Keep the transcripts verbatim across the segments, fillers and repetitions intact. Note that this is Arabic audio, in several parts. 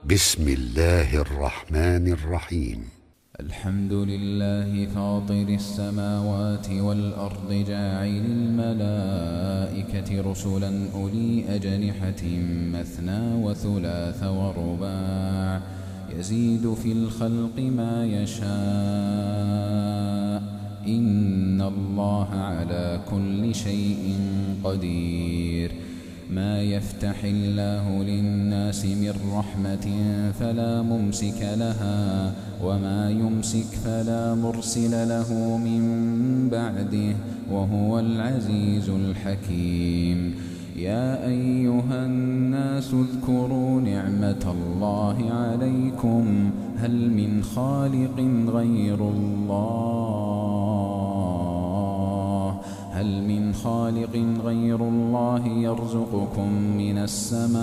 بسم الله الرحمن الرحيم. الحمد لله فاطر السماوات والأرض جاعل الملائكة رسلا أولي أجنحة مثنى وثلاث ورباع يزيد في الخلق ما يشاء إن الله على كل شيء قدير. ما يفتح الله للناس من رحمة فلا ممسك لها وما يمسك فلا مرسل له من بعده وهو العزيز الحكيم. يا أيها الناس اذكروا نعمة الله عليكم هل من خالق غير الله هل من خالق غير الله يرزقكم من السماء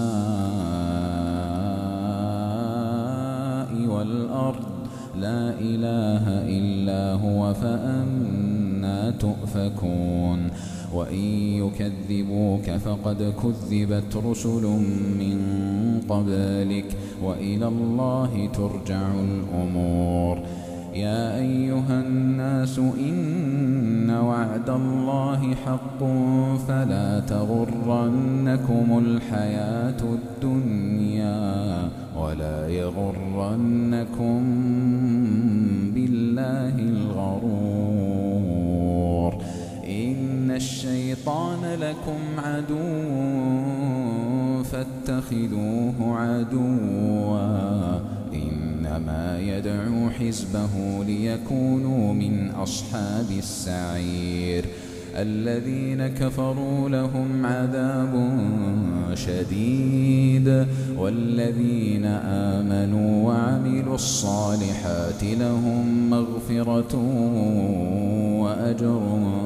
والأرض لا إله إلا هو فأنى تؤفكون. وإن يكذبوك فقد كذبت رسل من قبلك وإلى الله ترجع الأمور. يا أيها الناس إن وعد الله حق فلا تغرنكم الحياة الدنيا ولا يغرنكم بالله الغرور. إن الشيطان لكم عدو فاتخذوه عدوا إنما يدعو حزبه ليكونوا من أصحاب السعير. الذين كفروا لهم عذاب شديد والذين آمنوا وعملوا الصالحات لهم مغفرة وأجر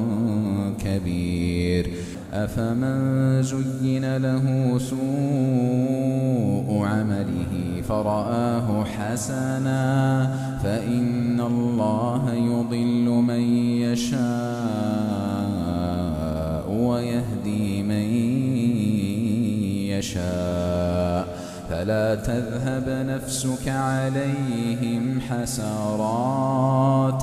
كبير. أفمن زين له سوء عمله فرآه حسنا فإن الله يضل من يشاء ويهدي من يشاء فلا تذهب نفسك عليهم حسرات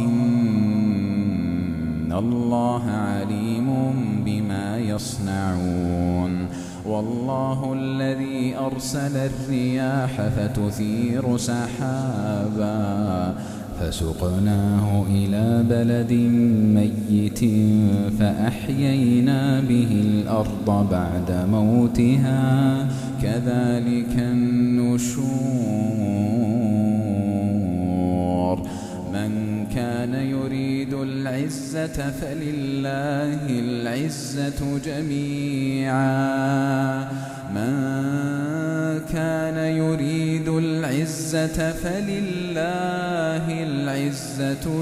إن الله عليم بما يصنعون. والله الذي أرسل الرياح فتثير سحابا فسقناه إلى بلد ميت فأحيينا به الأرض بعد موتها كذلك النشور. من كان يريد العزة فلله العزة جميعا من كان يريد العزة فلله العزة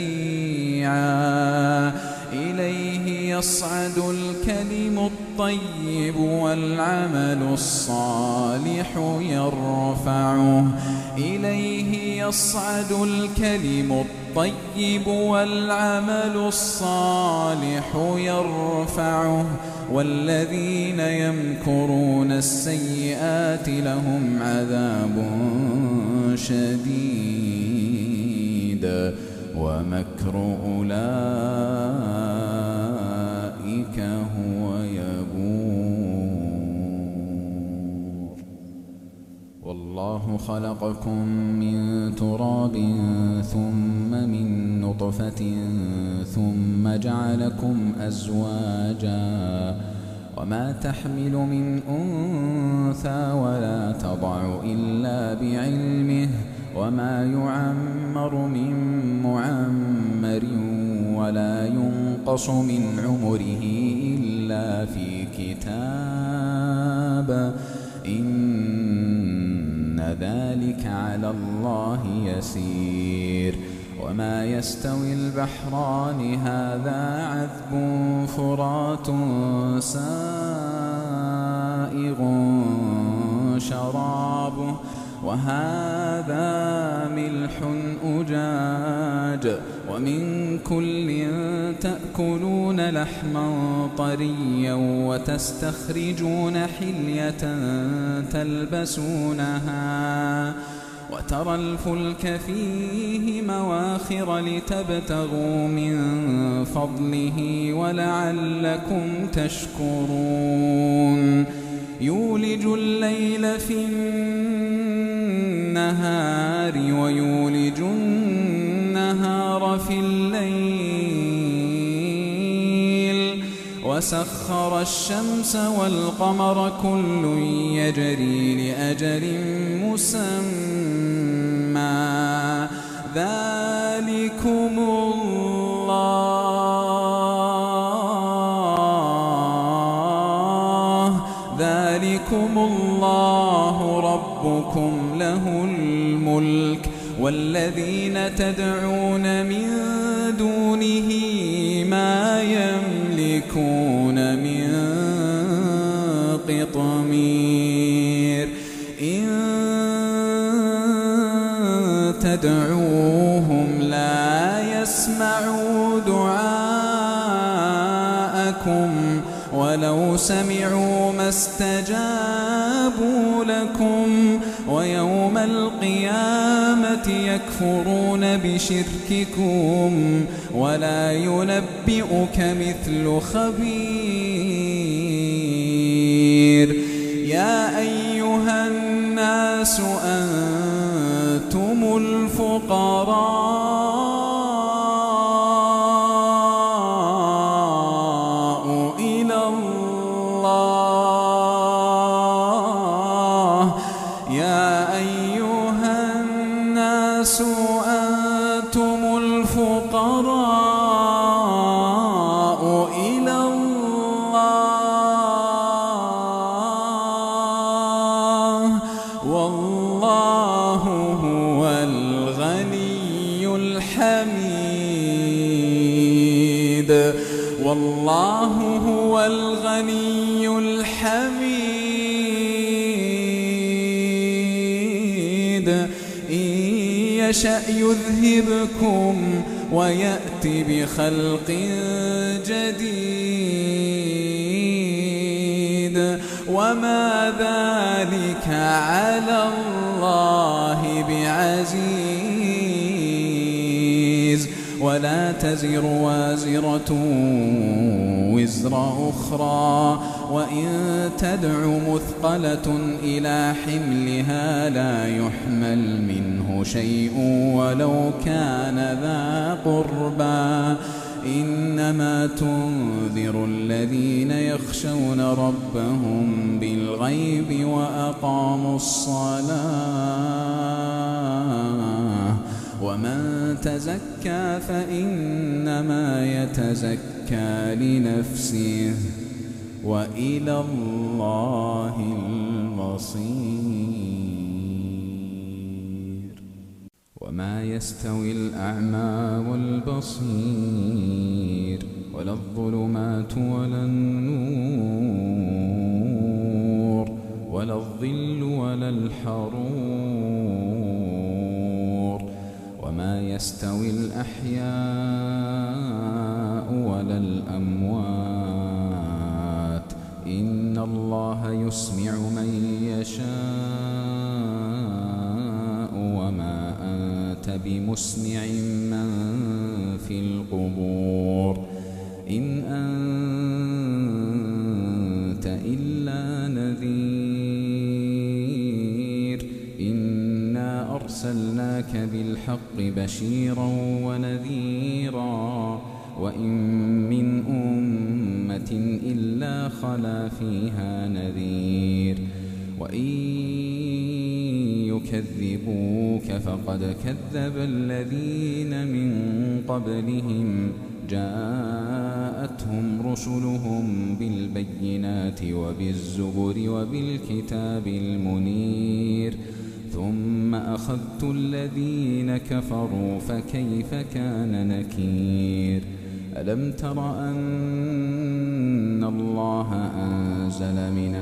جميعا إليه يصعد الكلم الطيب والعمل الصالح يرفعه إليه يصعد الكلم الطيب والعمل الصالح يرفعه والذين يمكرون السيئات لهم عذاب شديد ومكر أولئك هو يبور. والله خلقكم من تراب ثم من نطفة ثم جعلكم أزواجا وما تحمل من أنثى ولا تضع إلا بعلمه وما يعمر من معمر ولا ينقص من عمره إلا في كتاب إن ذلك على الله يسير. وما يستوي البحران هذا عذب فرات سائغ شرابه وهذا ملح أجاج ومن كل تأكلون لحما طريا وتستخرجون حلية تلبسونها وترى الفلك فيه مواخر لتبتغوا من فضله ولعلكم تشكرون يولج الليل في النهار ويولج النهار في الليل وسخر الشمس والقمر كل يجري لأجل مسمى ذلكم الله ذلكم الله ربكم له الملك والذين تدعون من دونه ما يملكون من قطمير إن تدعوهم لا يسمعوا دعاءكم ولو سمعوا ما استجابوا لكم ويوم القيامة يكفرون بشرككم ولا ينبئك مثل خبير يا أيها الناس أنتم الفقراء إلى الله يا أيها الناس أنتم الفقراء إلى الله والله هو الغني الحميد والله هو الغني الحميد إن يشأ يذهبكم ويأتي بخلق جديد وما ذلك على الله بعزيز ولا تزر وازرة وزر أخرى وإن تدع مثقلة إلى حملها لا يحمل منه شيء ولو كان ذا قربى إنما تنذر الذين يخشون ربهم بالغيب وأقاموا الصلاة ومن تزكى فإنما يتزكى لنفسه وإلى الله المصير وما يستوي الأعمى والبصير ولا الظلمات ولا النور ولا الظل ولا الحرور وما يستوي الأحياء ولا الأموات إن الله يسمع من يشاء وما أنت بمسمع من في القبور إن أنت إلا نذير إنا أرسلناك بالحق بشيرا ونذيرا وإن من أمة إلا خلا فيها نذير وإن يكذبوك فقد كذب الذين من قبلهم جاءتهم رسلهم بالبينات وبالزبر وبالكتاب المنير ثم أخذت الذين كفروا فكيف كان نكير ألم تر أن الله أنزل من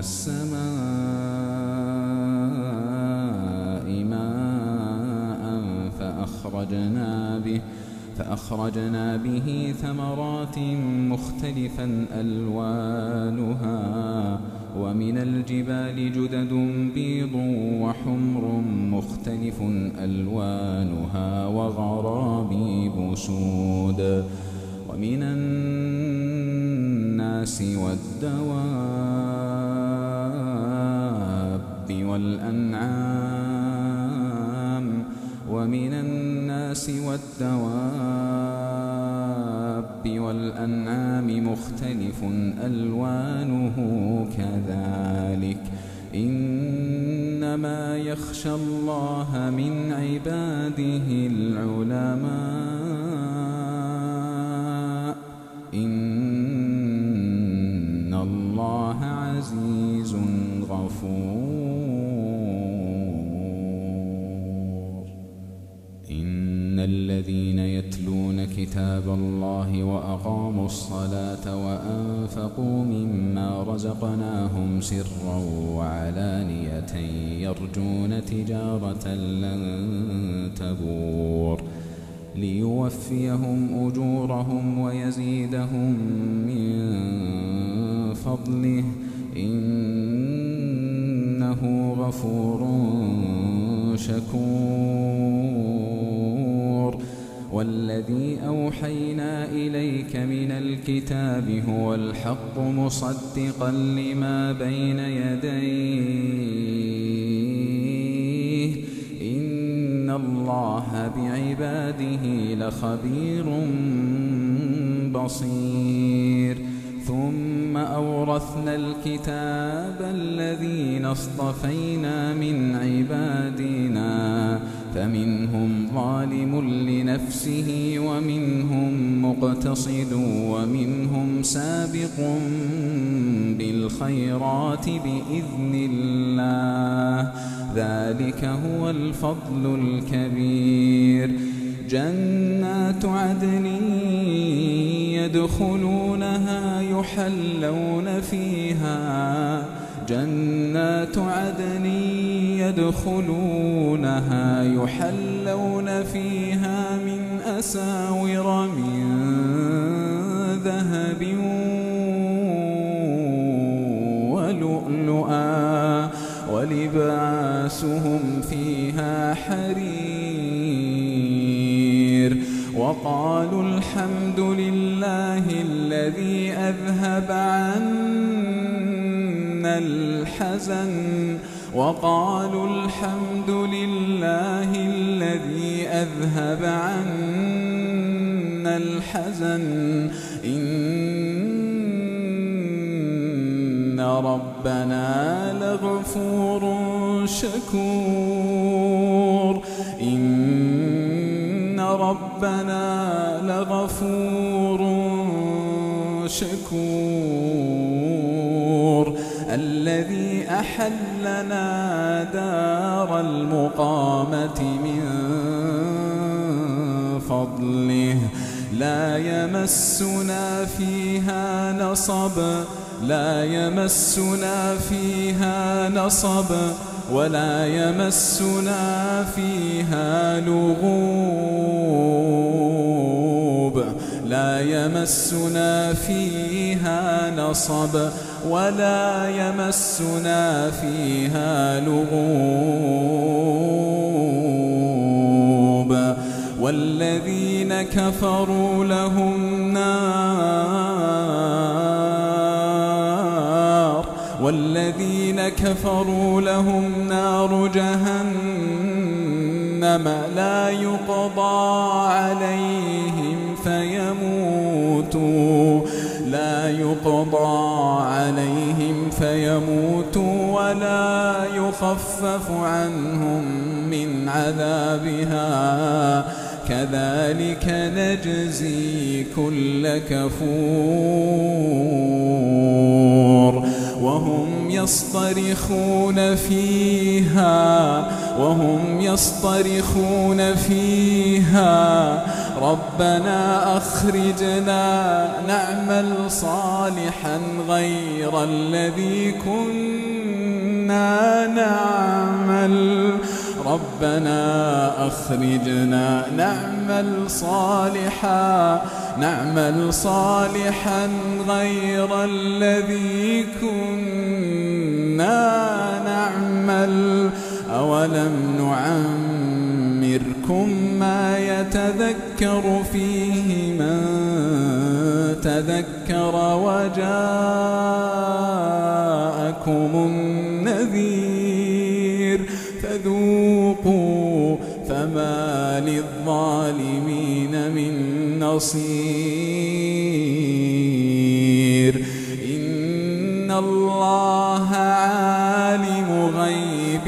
السماء ماء فأخرجنا به فأخرجنا به ثمرات مختلفا ألوانها ومن الجبال جدد بيض وحمر مختلف ألوانها وغرابيب سود ومن الناس والدواب والأنعام ومن الناس والدواب والأنعام مختلف ألوانه كذلك إنما يخشى الله من عباده العلماء إن الله عزيز غفور. إن الذين يتلون كتاب الله وأقاموا الصلاة وأنفقوا مما رزقناهم سرا وعلانية يرجون تجارة لن تبور ليوفيهم أجورهم ويزيدهم من فضله إنه غفور شكور. والذي أوحينا إليك من الكتاب هو الحق مصدقا لما بين يديه إن الله بعباده لخبير بصير. ثم أورثنا الكتاب الذين اصطفينا من عبادنا فمنهم ظالم لنفسه ومنهم مقتصد ومنهم سابق بالخيرات بإذن الله ذلك هو الفضل الكبير. جنات عدن يدخلونها يحلون فيها جنات عدن يدخلونها يحلون فيها من أساور من ذهب ولؤلؤا ولباسهم فيها حرير. وقالوا الحمد لله الذي أذهب عنا الحزن وقالوا الحمد لله الذي أذهب عنا الحزن إن ربنا لغفور شكور. إن ربنا لغفور شكور. الذي أحلنا دار المقامة من فضله لا يمسنا فيها نصب لا يمسنا فيها نصب ولا يمسنا فيها لغوب لا يمسنا فيها نصب ولا يمسنا فيها لغوب. والذين كفروا لهم نار والذين كفروا لهم نار جهنم لا يقضى عليهم فيموتوا لا يقضى عليهم فيموتوا ولا يخفف عنهم من عذابها كذلك نجزي كل كفور. وهم يصطرخون فيها وهم يصطرخون فيها ربنا أخرجنا نعمل صالحا غير الذي كنا نعمل ربنا أخرجنا نعمل صالحا نعمل صالحا غير الذي كنا نعمل أولم نعمركم ما يتذكر فيه من تذكر وجاءكم النذير فذوقوا فما للظالمين من نصير إن الله عالم غيب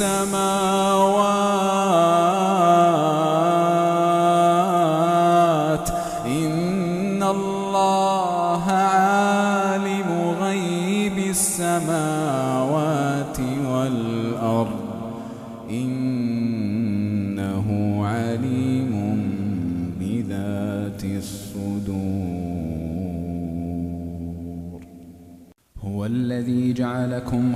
السماوات إن الله عالم غيب السماوات والأرض إنه عليم بذات الصدور هو الذي جعلكم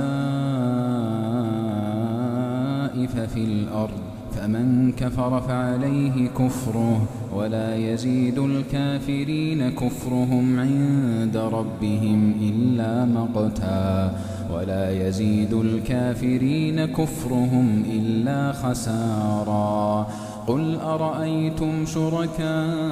خلائف في الأرض فمن كفر فعليه كفره ولا يزيد الكافرين كفرهم عند ربهم إلا مقتا ولا يزيد الكافرين كفرهم إلا خسارا قل أرأيتم شركاءكم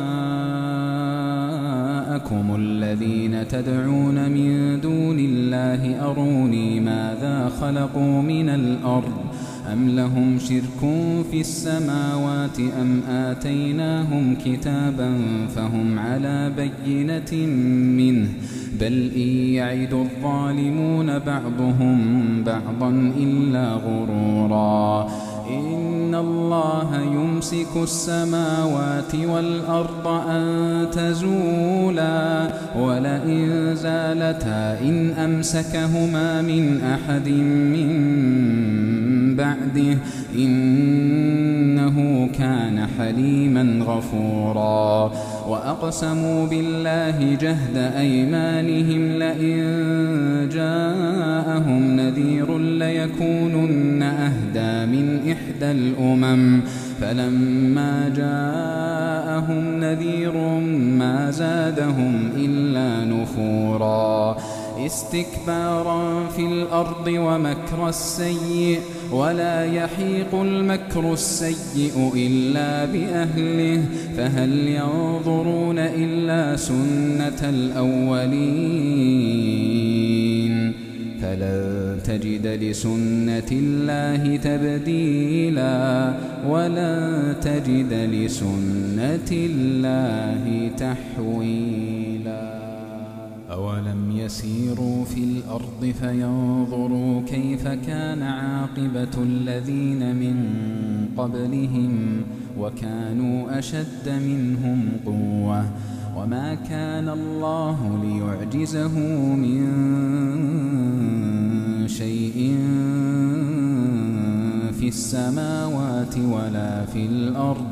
الذين تدعون من دون الله أروني ماذا خلقوا من الأرض أم لهم شرك في السماوات أم آتيناهم كتابا فهم على بينة منه بل إن يعد الظالمون بعضهم بعضا إلا غرورا إن الله يمسك السماوات والأرض أن تزولا ولئن زالتا إن أمسكهما من أحد من بعده إنه كان حليما غفورا وأقسموا بالله جهد أيمانهم لئن جاءهم نذير ليكونن أهدى من إحدى الأمم فلما جاءهم نذير ما زادهم إلا نفورا استكبارا في الأرض ومكر السيء ولا يحيق المكر السيء إلا بأهله فهل ينظرون إلا سنة الأولين فلن تجد لسنة الله تبديلا ولن تجد لسنة الله تحويلا أولم يسيروا في الأرض فينظروا كيف كان عاقبة الذين من قبلهم وكانوا أشد منهم قوة وما كان الله ليعجزه من شيء في السماوات ولا في الأرض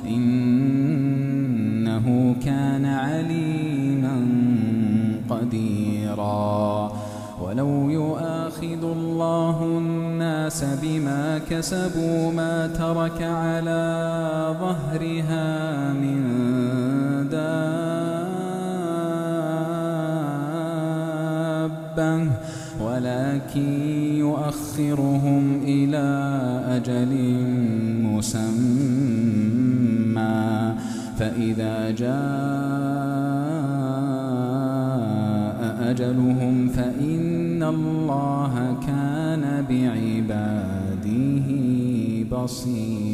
إنه كان عليما قديرا ولو يؤاخذ الله الناس بما كسبوا ما ترك على ظهرها من دابة ولكن يؤخرهم إلى أجل مسمى فإذا جاء أجلهم فإن الله كان بعباده بصيرا